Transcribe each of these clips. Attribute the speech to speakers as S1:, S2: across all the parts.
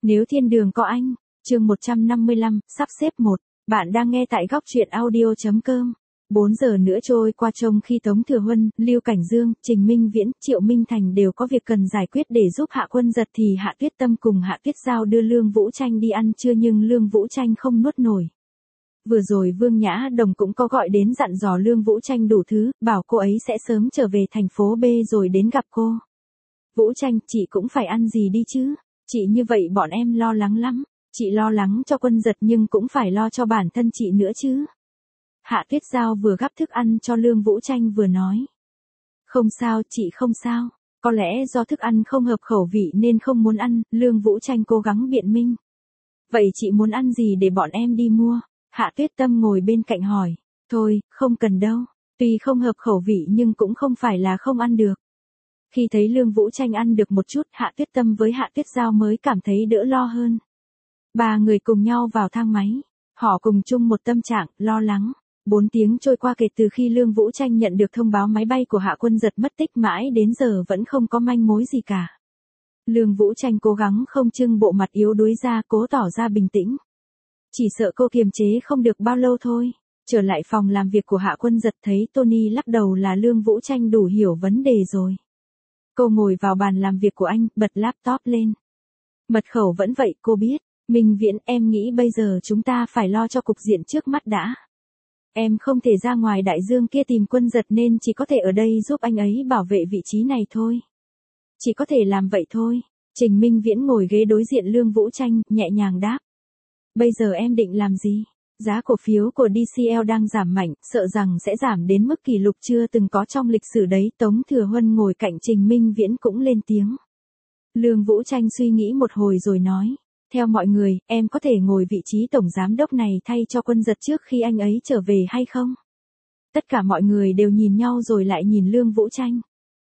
S1: Nếu thiên đường có anh, chương 155, sắp xếp 1. Bạn đang nghe tại góc truyện audio.com. 4 giờ nữa trôi qua trông khi Tống Thừa Huân, Lưu Cảnh Dương, Trình Minh Viễn, Triệu Minh Thành đều có việc cần giải quyết để giúp Hạ Quân Giật thì Hạ Tuyết Tâm cùng Hạ Tuyết Giao đưa Lương Vũ Tranh đi ăn trưa nhưng Lương Vũ Tranh không nuốt nổi. Vừa rồi Vương Nhã Đồng cũng có gọi đến dặn dò Lương Vũ Tranh đủ thứ, bảo cô ấy sẽ sớm trở về thành phố B rồi đến gặp cô. Vũ Tranh, chị cũng phải ăn gì đi chứ? Chị như vậy bọn em lo lắng lắm. Chị lo lắng cho Quân Giật nhưng cũng phải lo cho bản thân chị nữa chứ. Hạ Tuyết Giao vừa gắp thức ăn cho Lương Vũ Tranh vừa nói. Không sao, chị không sao. Có lẽ do thức ăn không hợp khẩu vị nên không muốn ăn, Lương Vũ Tranh cố gắng biện minh. Vậy chị muốn ăn gì để bọn em đi mua? Hạ Tuyết Tâm ngồi bên cạnh hỏi. Thôi, không cần đâu. Tuy không hợp khẩu vị nhưng cũng không phải là không ăn được. Khi thấy Lương Vũ Tranh ăn được một chút, Hạ Tuyết Tâm với Hạ Tuyết Giao mới cảm thấy đỡ lo hơn. Ba người cùng nhau vào thang máy. Họ cùng chung một tâm trạng, lo lắng. 4 tiếng trôi qua kể từ khi Lương Vũ Tranh nhận được thông báo máy bay của Hạ Quân Giật mất tích mãi đến giờ vẫn không có manh mối gì cả. Lương Vũ Tranh cố gắng không trưng bộ mặt yếu đuối ra, cố tỏ ra bình tĩnh. Chỉ sợ cô kiềm chế không được bao lâu thôi. Trở lại phòng làm việc của Hạ Quân Giật thấy Tony lắc đầu là Lương Vũ Tranh đủ hiểu vấn đề rồi. Cô ngồi vào bàn làm việc của anh, bật laptop lên. Mật khẩu vẫn vậy, cô biết. Minh Viễn, em nghĩ bây giờ chúng ta phải lo cho cục diện trước mắt đã. Em không thể ra ngoài đại dương kia tìm Quân Giật nên chỉ có thể ở đây giúp anh ấy bảo vệ vị trí này thôi. Chỉ có thể làm vậy thôi. Trình Minh Viễn ngồi ghế đối diện Lương Vũ Tranh, nhẹ nhàng đáp. Bây giờ em định làm gì? Giá cổ phiếu của DCL đang giảm mạnh, sợ rằng sẽ giảm đến mức kỷ lục chưa từng có trong lịch sử đấy. Tống Thừa Huân ngồi cạnh Trình Minh Viễn cũng lên tiếng. Lương Vũ Tranh suy nghĩ một hồi rồi nói. Theo mọi người, em có thể ngồi vị trí tổng giám đốc này thay cho Quân Giật trước khi anh ấy trở về hay không? Tất cả mọi người đều nhìn nhau rồi lại nhìn Lương Vũ Tranh.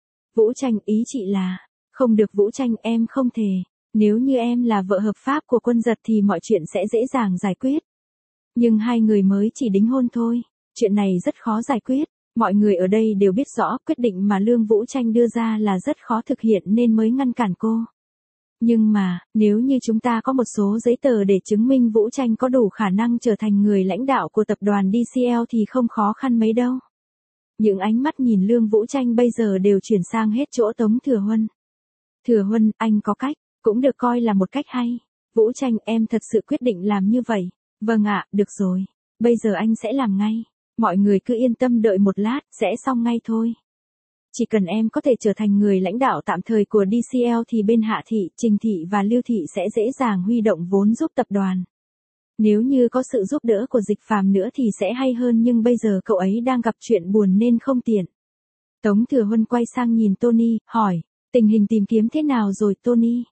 S1: Vũ Tranh, ý chị là, không được Vũ Tranh, em không thể. Nếu như em là vợ hợp pháp của Quân Giật thì mọi chuyện sẽ dễ dàng giải quyết. Nhưng hai người mới chỉ đính hôn thôi, chuyện này rất khó giải quyết. Mọi người ở đây đều biết rõ quyết định mà Lương Vũ Tranh đưa ra là rất khó thực hiện nên mới ngăn cản cô. Nhưng mà, nếu như chúng ta có một số giấy tờ để chứng minh Vũ Tranh có đủ khả năng trở thành người lãnh đạo của tập đoàn DCL thì không khó khăn mấy đâu. Những ánh mắt nhìn Lương Vũ Tranh bây giờ đều chuyển sang hết chỗ Tống Thừa Huân. Thừa Huân, anh có cách, cũng được coi là một cách hay. Vũ Tranh, em thật sự quyết định làm như vậy. Vâng ạ, được rồi. Bây giờ anh sẽ làm ngay. Mọi người cứ yên tâm đợi một lát, sẽ xong ngay thôi. Chỉ cần em có thể trở thành người lãnh đạo tạm thời của DCL thì bên Hạ Thị, Trình Thị và Lưu Thị sẽ dễ dàng huy động vốn giúp tập đoàn. Nếu như có sự giúp đỡ của Dịch Phàm nữa thì sẽ hay hơn nhưng bây giờ cậu ấy đang gặp chuyện buồn nên không tiện. Tống Thừa Huân quay sang nhìn Tony, hỏi, tình hình tìm kiếm thế nào rồi Tony?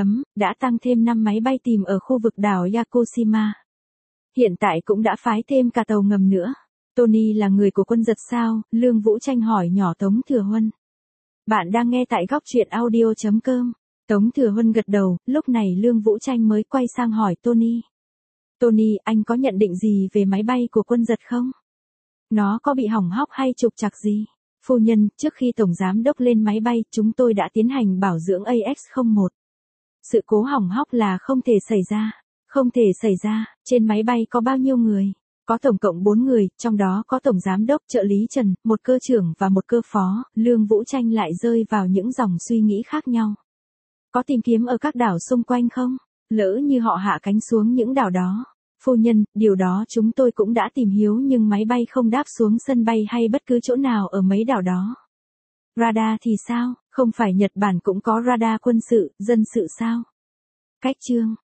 S1: Đã tăng thêm 5 máy bay tìm ở khu vực đảo Yakushima. Hiện tại cũng đã phái thêm cả tàu ngầm nữa. Tony là người của Quân Giật sao? Lương Vũ Tranh hỏi nhỏ Tống Thừa Huân. Bạn đang nghe tại góc truyện audio.com. Tống Thừa Huân gật đầu, lúc này Lương Vũ Tranh mới quay sang hỏi Tony. Tony, anh có nhận định gì về máy bay của Quân Giật không? Nó có bị hỏng hóc hay trục trặc gì? Phu nhân, trước khi Tổng Giám Đốc lên máy bay, chúng tôi đã tiến hành bảo dưỡng AX-01. Sự cố hỏng hóc là không thể xảy ra. Không thể xảy ra, trên máy bay có bao nhiêu người? Có tổng cộng 4 người, trong đó có Tổng Giám Đốc, trợ lý Trần, một cơ trưởng và một cơ phó. Lương Vũ Tranh lại rơi vào những dòng suy nghĩ khác nhau. Có tìm kiếm ở các đảo xung quanh không? Lỡ như họ hạ cánh xuống những đảo đó. Phu nhân, điều đó chúng tôi cũng đã tìm hiểu nhưng máy bay không đáp xuống sân bay hay bất cứ chỗ nào ở mấy đảo đó. Radar thì sao? Không phải Nhật Bản cũng có radar quân sự, dân sự sao? Cách chương